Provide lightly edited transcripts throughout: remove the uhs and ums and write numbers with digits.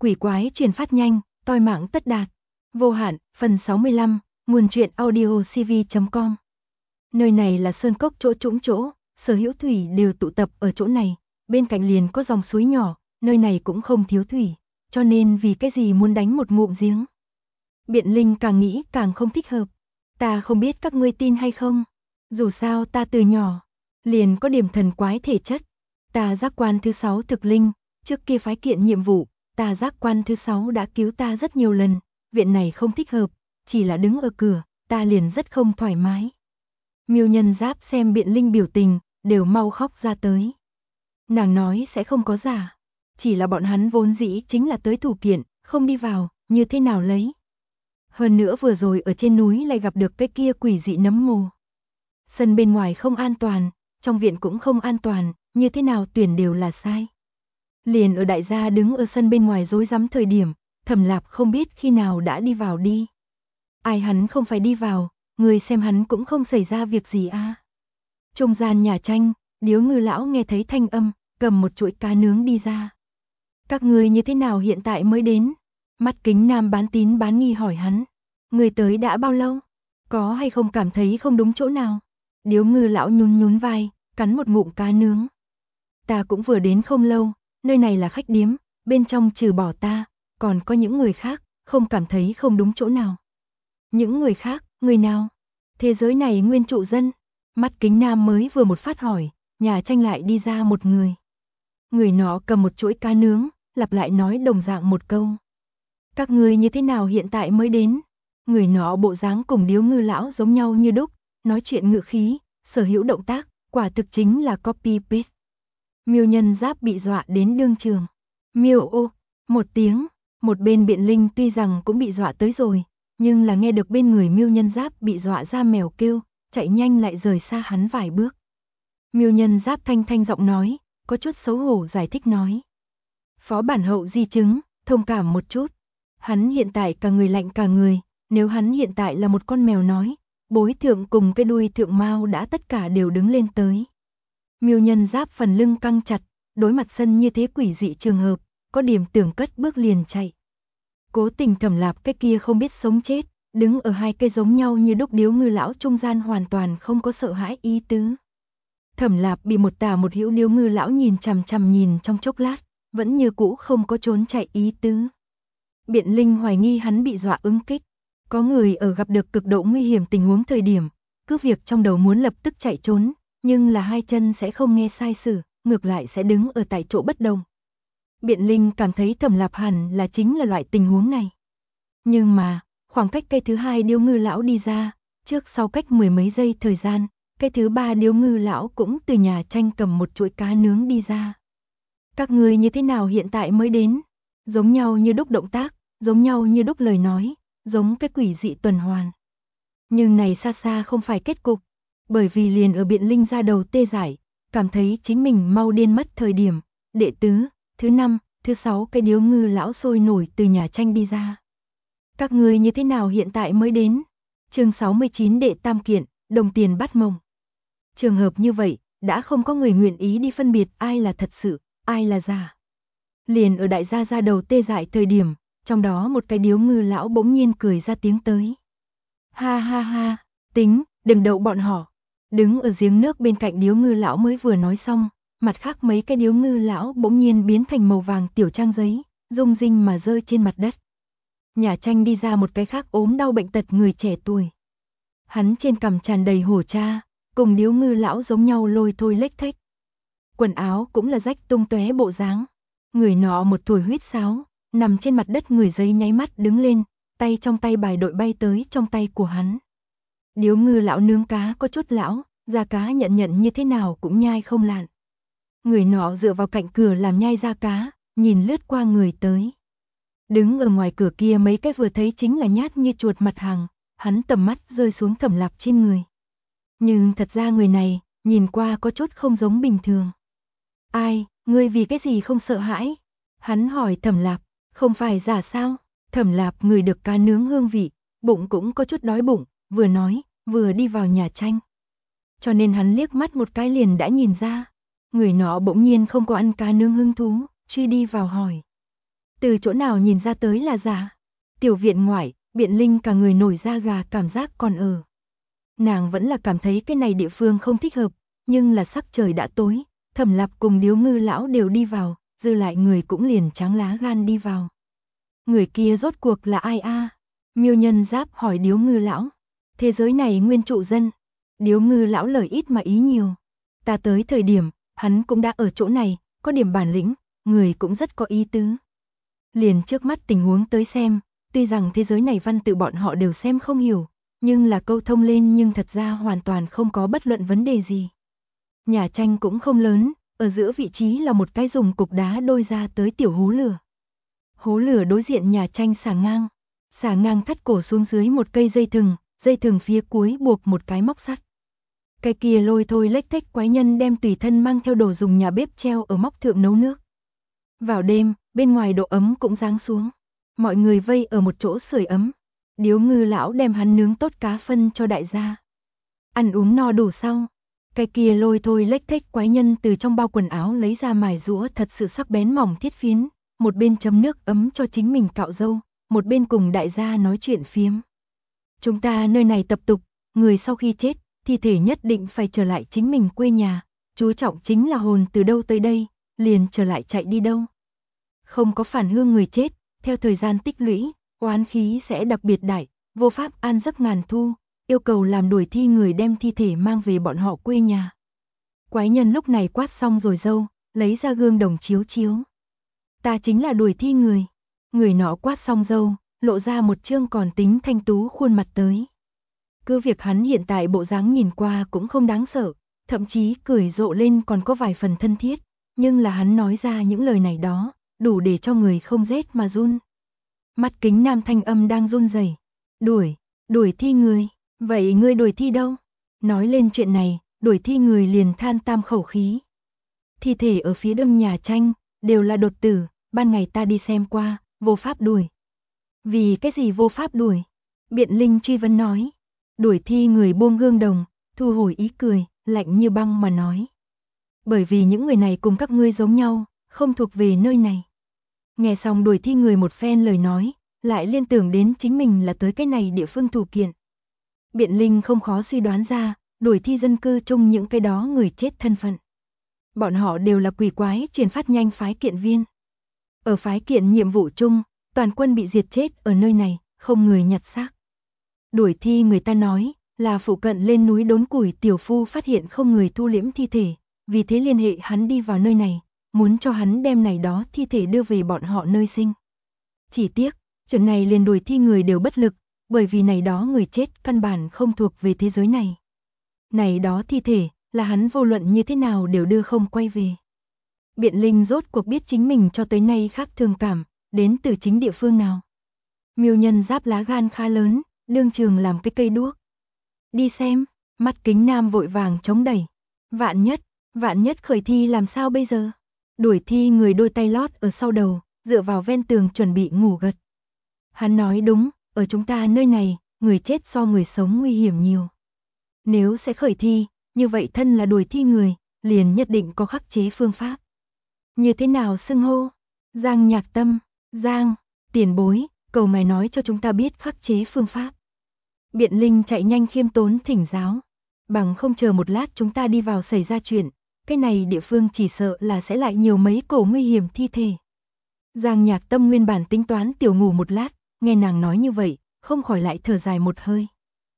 quỷ quái truyền phát nhanh, toi mạng tất đạt. Vô hạn, phần 65, nguồn truyện audio cv.com. Nơi này là sơn cốc chỗ trũng chỗ, sở hữu thủy đều tụ tập ở chỗ này, bên cạnh liền có dòng suối nhỏ, nơi này cũng không thiếu thủy, cho nên vì cái gì muốn đánh một ngụm giếng. Biện Linh càng nghĩ càng không thích hợp. Ta không biết các ngươi tin hay không, dù sao ta từ nhỏ liền có điểm thần quái thể chất. Ta giác quan thứ 6 thực linh, trước kia phái kiện nhiệm vụ, ta giác quan thứ 6 đã cứu ta rất nhiều lần, viện này không thích hợp, chỉ là đứng ở cửa, ta liền rất không thoải mái. Miêu Nhân Giáp xem Biện Linh biểu tình, đều mau khóc ra tới. Nàng nói sẽ không có giả, chỉ là bọn hắn vốn dĩ chính là tới thủ kiện, không đi vào, như thế nào lấy. Hơn nữa vừa rồi ở trên núi lại gặp được cái kia quỷ dị nấm mồ. Sân bên ngoài không an toàn, trong viện cũng không an toàn, như thế nào tuyển đều là sai. Liền ở đại gia đứng ở sân bên ngoài rối rắm thời điểm, Thẩm Lạp không biết khi nào đã đi vào đi. Ai hắn không phải đi vào, người xem hắn cũng không xảy ra việc gì a. Trung gian nhà tranh, Điếu Ngư lão nghe thấy thanh âm, cầm một chuỗi cá nướng đi ra. Các người như thế nào hiện tại mới đến? Mắt kính nam bán tín bán nghi hỏi hắn. Người tới đã bao lâu? Có hay không cảm thấy không đúng chỗ nào? Điếu Ngư lão nhún nhún vai, cắn một ngụm cá nướng. Ta cũng vừa đến không lâu, nơi này là khách điếm, bên trong trừ bỏ ta, còn có những người khác, không cảm thấy không đúng chỗ nào. Những người khác, người nào? Thế giới này nguyên trụ dân. Mắt kính nam mới vừa một phát hỏi, nhà tranh lại đi ra một người. Người nọ cầm một chuỗi cá nướng, lặp lại nói đồng dạng một câu. Các người như thế nào hiện tại mới đến? Người nọ bộ dáng cùng Điếu Ngư lão giống nhau như đúc, nói chuyện ngữ khí, sở hữu động tác, quả thực chính là copy paste. Miêu Nhân Giáp bị dọa đến đương trường. Miêu ô, một tiếng, một bên Biện Linh tuy rằng cũng bị dọa tới rồi, nhưng là nghe được bên người Miêu Nhân Giáp bị dọa ra mèo kêu, chạy nhanh lại rời xa hắn vài bước. Miêu Nhân Giáp thanh thanh giọng nói, có chút xấu hổ giải thích nói. Phó bản hậu di chứng, thông cảm một chút. Hắn hiện tại cả người lạnh cả người, nếu hắn hiện tại là một con mèo nói, bối thượng cùng cái đuôi thượng mao đã tất cả đều đứng lên tới. Miêu Nhân Giáp phần lưng căng chặt, đối mặt sân như thế quỷ dị trường hợp, có điểm tưởng cất bước liền chạy. Cố Tình Thẩm Lạp cái kia không biết sống chết, đứng ở hai cây giống nhau như đúc Điếu Ngư lão trung gian hoàn toàn không có sợ hãi ý tứ. Thẩm Lạp bị một tả một hữu Điếu Ngư lão nhìn chằm chằm nhìn trong chốc lát, vẫn như cũ không có trốn chạy ý tứ. Biện Linh hoài nghi hắn bị dọa ứng kích. Có người ở gặp được cực độ nguy hiểm tình huống thời điểm, cứ việc trong đầu muốn lập tức chạy trốn, nhưng là hai chân sẽ không nghe sai sử, ngược lại sẽ đứng ở tại chỗ bất động. Biện Linh cảm thấy Thẩm Lạp hẳn là chính là loại tình huống này. Nhưng mà, khoảng cách cây thứ hai Điếu Ngư lão đi ra, trước sau cách mười mấy giây thời gian, cây thứ ba Điếu Ngư lão cũng từ nhà tranh cầm một chuỗi cá nướng đi ra. Các người như thế nào hiện tại mới đến? Giống nhau như đúc động tác, giống nhau như đúc lời nói, giống cái quỷ dị tuần hoàn. Nhưng này xa xa không phải kết cục, bởi vì liền ở Biện Linh ra đầu tê dại, cảm thấy chính mình mau điên mất thời điểm, đệ tứ, thứ năm, thứ sáu cái Điếu Ngư lão sôi nổi từ nhà tranh đi ra. Các người như thế nào hiện tại mới đến? Chương 69 đệ tam kiện, đồng tiền bắt mộng. Trường hợp như vậy, đã không có người nguyện ý đi phân biệt ai là thật sự, ai là giả. Liền ở đại gia ra đầu tê dại thời điểm, trong đó một cái Điếu Ngư lão bỗng nhiên cười ra tiếng tới. Ha ha ha, tính, đừng đậu bọn họ. Đứng ở giếng nước bên cạnh Điếu Ngư lão mới vừa nói xong, mặt khác mấy cái Điếu Ngư lão bỗng nhiên biến thành màu vàng tiểu trang giấy, rung rinh mà rơi trên mặt đất. Nhà tranh đi ra một cái khác ốm đau bệnh tật người trẻ tuổi. Hắn trên cằm tràn đầy hổ cha, cùng Điếu Ngư lão giống nhau lôi thôi lếch thếch. Quần áo cũng là rách tung tóe bộ dáng. Người nọ một thổi huýt sáo, nằm trên mặt đất người giấy nháy mắt đứng lên, tay trong tay bài đội bay tới trong tay của hắn. Điếu Ngư lão nướng cá có chút lão, da cá nhận như thế nào cũng nhai không lạn. Người nọ dựa vào cạnh cửa làm nhai da cá, nhìn lướt qua người tới. Đứng ở ngoài cửa kia mấy cái vừa thấy chính là nhát như chuột mặt hàng, hắn tầm mắt rơi xuống Thẩm Lạp trên người. Nhưng thật ra người này, nhìn qua có chút không giống bình thường. Ai, ngươi vì cái gì không sợ hãi? Hắn hỏi Thẩm Lạp, không phải giả sao? Thẩm Lạp ngửi được cá nướng hương vị, bụng cũng có chút đói bụng, vừa nói, vừa đi vào nhà tranh. Cho nên hắn liếc mắt một cái liền đã nhìn ra, người nọ bỗng nhiên không có ăn cá nướng hứng thú, truy đi vào hỏi. Từ chỗ nào nhìn ra tới là giả? Tiểu viện ngoại, Biện Linh cả người nổi da gà, cảm giác còn ở. Nàng vẫn là cảm thấy cái này địa phương không thích hợp, nhưng là sắc trời đã tối, Thẩm Lạp cùng Điếu Ngư lão đều đi vào, dư lại người cũng liền trắng lá gan đi vào. Người kia rốt cuộc là ai a? Miêu Nhân Giáp hỏi Điếu Ngư lão. Thế giới này nguyên trụ dân. Điếu Ngư lão lời ít mà ý nhiều. Ta tới thời điểm, hắn cũng đã ở chỗ này, có điểm bản lĩnh, người cũng rất có ý tứ. Liền trước mắt tình huống tới xem, tuy rằng thế giới này văn tự bọn họ đều xem không hiểu, nhưng là câu thông lên nhưng thật ra hoàn toàn không có bất luận vấn đề gì. Nhà tranh cũng không lớn, ở giữa vị trí là một cái dùng cục đá đôi ra tới tiểu hố lửa. Hố lửa đối diện nhà tranh xả ngang thắt cổ xuống dưới một cây dây thừng phía cuối buộc một cái móc sắt. Cái kia lôi thôi lếch thếch quái nhân đem tùy thân mang theo đồ dùng nhà bếp treo ở móc thượng nấu nước. Vào đêm, bên ngoài độ ấm cũng giáng xuống. Mọi người vây ở một chỗ sưởi ấm. Điếu Ngư lão đem hắn nướng tốt cá phân cho đại gia. Ăn uống no đủ sau, cái kia lôi thôi lếch thếch quái nhân từ trong bao quần áo lấy ra mài rũa thật sự sắc bén mỏng thiết phiến, một bên chấm nước ấm cho chính mình cạo râu, một bên cùng đại gia nói chuyện phiếm. Chúng ta nơi này tập tục, người sau khi chết, thi thể nhất định phải trở lại chính mình quê nhà, chú trọng chính là hồn từ đâu tới đây, liền trở lại chạy đi đâu. Không có phản hương người chết, theo thời gian tích lũy, oán khí sẽ đặc biệt đại, vô pháp an giấc ngàn thu, yêu cầu làm đuổi thi người đem thi thể mang về bọn họ quê nhà. Quái nhân lúc này quát xong rồi râu, lấy ra gương đồng chiếu chiếu. Ta chính là đuổi thi người. Người nọ quát xong râu, lộ ra một trương còn tính thanh tú khuôn mặt tới. Cứ việc hắn hiện tại bộ dáng nhìn qua cũng không đáng sợ, thậm chí cười rộ lên còn có vài phần thân thiết, nhưng là hắn nói ra những lời này đó, đủ để cho người không rét mà run. Mắt kính nam thanh âm đang run rẩy. Đuổi thi người, vậy ngươi đuổi thi đâu? Nói lên chuyện này, đuổi thi người liền than tam khẩu khí. Thi thể ở phía đông nhà tranh, đều là đột tử, ban ngày ta đi xem qua, vô pháp đuổi. Vì cái gì vô pháp đuổi? Biện Linh truy vấn nói. Đuổi thi người buông gương đồng, thu hồi ý cười, lạnh như băng mà nói. Bởi vì những người này cùng các ngươi giống nhau, không thuộc về nơi này. Nghe xong đuổi thi người một phen lời nói, lại liên tưởng đến chính mình là tới cái này địa phương thủ kiện. Biện Linh không khó suy đoán ra, đuổi thi dân cư chung những cái đó người chết thân phận. Bọn họ đều là quỷ quái truyền phát nhanh phái kiện viên. Ở phái kiện nhiệm vụ chung, toàn quân bị diệt chết ở nơi này, không người nhặt xác. Đuổi thi người ta nói, là phụ cận lên núi đốn củi tiểu phu phát hiện không người thu liễm thi thể, vì thế liên hệ hắn đi vào nơi này, muốn cho hắn đem này đó thi thể đưa về bọn họ nơi sinh. Chỉ tiếc, chuyện này liền đuổi thi người đều bất lực, bởi vì này đó người chết căn bản không thuộc về thế giới này. Này đó thi thể, là hắn vô luận như thế nào đều đưa không quay về. Biện Linh rốt cuộc biết chính mình cho tới nay khác thường cảm, đến từ chính địa phương nào. Miêu Nhân Giáp lá gan khá lớn, đương trường làm cái cây đuốc. Đi xem, mắt kính nam vội vàng chống đẩy. Vạn nhất khởi thi làm sao bây giờ? Đuổi thi người đôi tay lót ở sau đầu, dựa vào ven tường chuẩn bị ngủ gật. Hắn nói đúng, ở chúng ta nơi này, người chết so người sống nguy hiểm nhiều. Nếu sẽ khởi thi, như vậy thân là đuổi thi người, liền nhất định có khắc chế phương pháp. Như thế nào xưng hô? Giang Nhạc Tâm, Giang, tiền bối, cầu mày nói cho chúng ta biết khắc chế phương pháp. Biện Linh chạy nhanh khiêm tốn thỉnh giáo. Bằng không chờ một lát chúng ta đi vào xảy ra chuyện, cái này địa phương chỉ sợ là sẽ lại nhiều mấy cổ nguy hiểm thi thể. Giang Nhạc Tâm nguyên bản tính toán tiểu ngủ một lát, nghe nàng nói như vậy, không khỏi lại thở dài một hơi.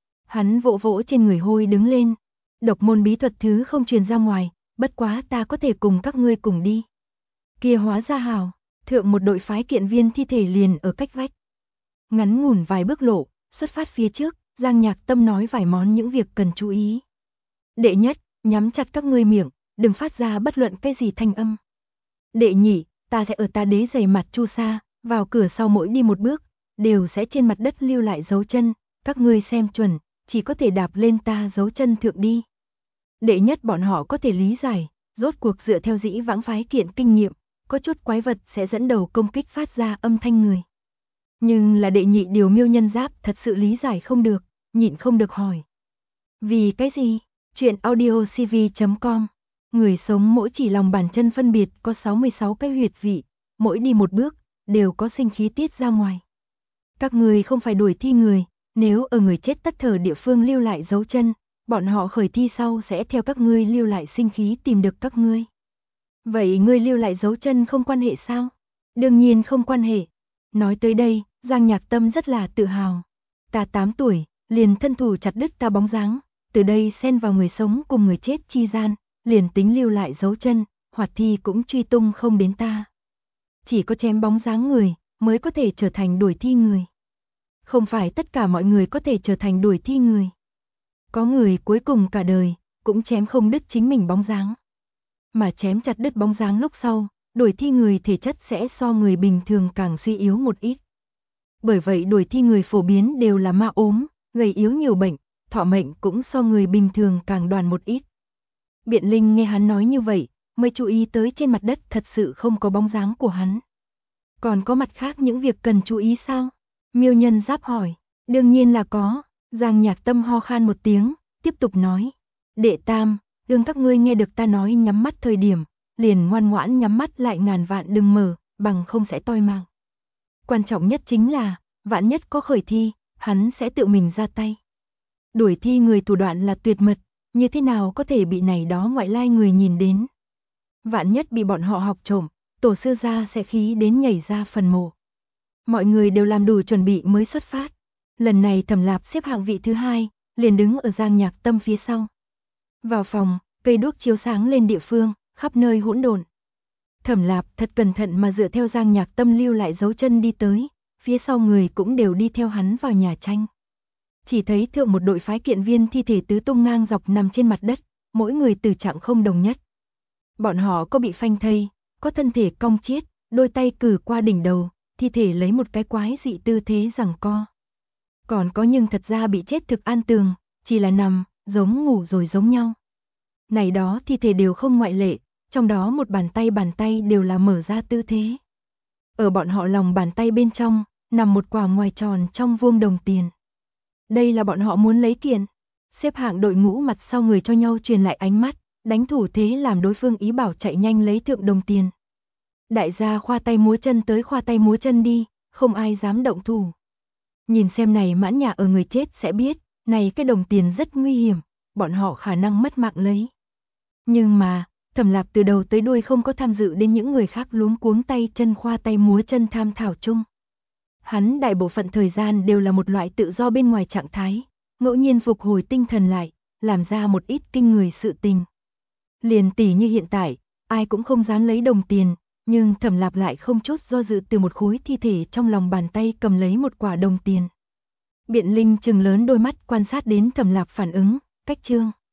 Hắn vỗ vỗ trên người hôi đứng lên. Độc môn bí thuật thứ không truyền ra ngoài, bất quá ta có thể cùng các ngươi cùng đi. Kia hóa ra hào, thượng một đội phái kiện viên thi thể liền ở cách vách. Ngắn ngủn vài bước lộ, xuất phát phía trước, Giang Nhạc Tâm nói vài món những việc cần chú ý. Đệ nhất, nhắm chặt các ngươi miệng, đừng phát ra bất luận cái gì thanh âm. Đệ nhị, ta sẽ ở ta đế giày mặt chu sa, vào cửa sau mỗi đi một bước, đều sẽ trên mặt đất lưu lại dấu chân, các ngươi xem chuẩn, chỉ có thể đạp lên ta dấu chân thượng đi. Đệ nhất bọn họ có thể lý giải, rốt cuộc dựa theo dĩ vãng phái kiện kinh nghiệm, có chút quái vật sẽ dẫn đầu công kích phát ra âm thanh người. Nhưng là đệ nhị điều Miêu Nhân Giáp thật sự lý giải không được, nhịn không được hỏi. Vì cái gì? Chuyện audiocv.com. Người sống mỗi chỉ lòng bàn chân phân biệt có 66 cái huyệt vị, mỗi đi một bước, đều có sinh khí tiết ra ngoài. Các ngươi không phải đuổi thi người, nếu ở người chết tắt thở địa phương lưu lại dấu chân, bọn họ khởi thi sau sẽ theo các ngươi lưu lại sinh khí tìm được các ngươi. Vậy ngươi lưu lại dấu chân không quan hệ sao? Đương nhiên không quan hệ. Nói tới đây, Giang Nhạc Tâm rất là tự hào. Ta 8 tuổi, liền thân thủ chặt đứt ta bóng dáng, từ đây xen vào người sống cùng người chết chi gian, liền tính lưu lại dấu chân, hoạt thi cũng truy tung không đến ta. Chỉ có chém bóng dáng người, mới có thể trở thành đuổi thi người. Không phải tất cả mọi người có thể trở thành đuổi thi người. Có người cuối cùng cả đời, cũng chém không đứt chính mình bóng dáng. Mà chém chặt đứt bóng dáng lúc sau, đuổi thi người thể chất sẽ so người bình thường càng suy yếu một ít. Bởi vậy đuổi thi người phổ biến đều là ma ốm, gầy yếu nhiều bệnh, thọ mệnh cũng so người bình thường càng đoàn một ít. Biện Linh nghe hắn nói như vậy, mới chú ý tới trên mặt đất thật sự không có bóng dáng của hắn. Còn có mặt khác những việc cần chú ý sao? Miêu Nhân Giáp hỏi. Đương nhiên là có. Giang Nhạc Tâm ho khan một tiếng, tiếp tục nói. Đệ tam, đương các ngươi nghe được ta nói nhắm mắt thời điểm, liền ngoan ngoãn nhắm mắt lại, ngàn vạn đừng mở, bằng không sẽ toi mạng. Quan trọng nhất chính là, vạn nhất có khởi thi, hắn sẽ tự mình ra tay. Đuổi thi người thủ đoạn là tuyệt mật, như thế nào có thể bị này đó ngoại lai người nhìn đến. Vạn nhất bị bọn họ học trộm, tổ sư gia sẽ khí đến nhảy ra phần mộ. Mọi người đều làm đủ chuẩn bị mới xuất phát. Lần này Thẩm Lạp xếp hạng vị thứ 2, liền đứng ở Giang Nhạc Tâm phía sau. Vào phòng, cây đuốc chiếu sáng lên địa phương, khắp nơi hỗn độn. Thẩm Lạp thật cẩn thận mà dựa theo Giang Nhạc Tâm lưu lại dấu chân đi tới, phía sau người cũng đều đi theo hắn vào nhà tranh. Chỉ thấy thượng một đội phái kiện viên thi thể tứ tung ngang dọc nằm trên mặt đất, mỗi người tử trạng không đồng nhất. Bọn họ có bị phanh thây, có thân thể cong chiết, đôi tay cử qua đỉnh đầu, thi thể lấy một cái quái dị tư thế giằng co. Còn có nhưng thật ra bị chết thực an tường, chỉ là nằm, giống ngủ rồi giống nhau. Này đó thi thể đều không ngoại lệ, trong đó một bàn tay đều là mở ra tư thế. Ở bọn họ lòng bàn tay bên trong, nằm một quả ngoài tròn trong vuông đồng tiền. Đây là bọn họ muốn lấy kiện. Xếp hạng đội ngũ mặt sau người cho nhau truyền lại ánh mắt, đánh thủ thế làm đối phương ý bảo chạy nhanh lấy thượng đồng tiền. Đại gia khoa tay múa chân tới khoa tay múa chân đi, không ai dám động thủ. Nhìn xem này mãn nhà ở người chết sẽ biết, này cái đồng tiền rất nguy hiểm, bọn họ khả năng mất mạng lấy. Nhưng mà, Thẩm Lạp từ đầu tới đuôi không có tham dự đến những người khác luống cuống tay chân khoa tay múa chân tham thảo chung. Hắn đại bộ phận thời gian đều là một loại tự do bên ngoài trạng thái, ngẫu nhiên phục hồi tinh thần lại, làm ra một ít kinh người sự tình. Liền tỉ như hiện tại, ai cũng không dám lấy đồng tiền, nhưng Thẩm Lạp lại không chút do dự từ một khối thi thể trong lòng bàn tay cầm lấy một quả đồng tiền. Biện Linh trừng lớn đôi mắt quan sát đến Thẩm Lạp phản ứng, cách trương.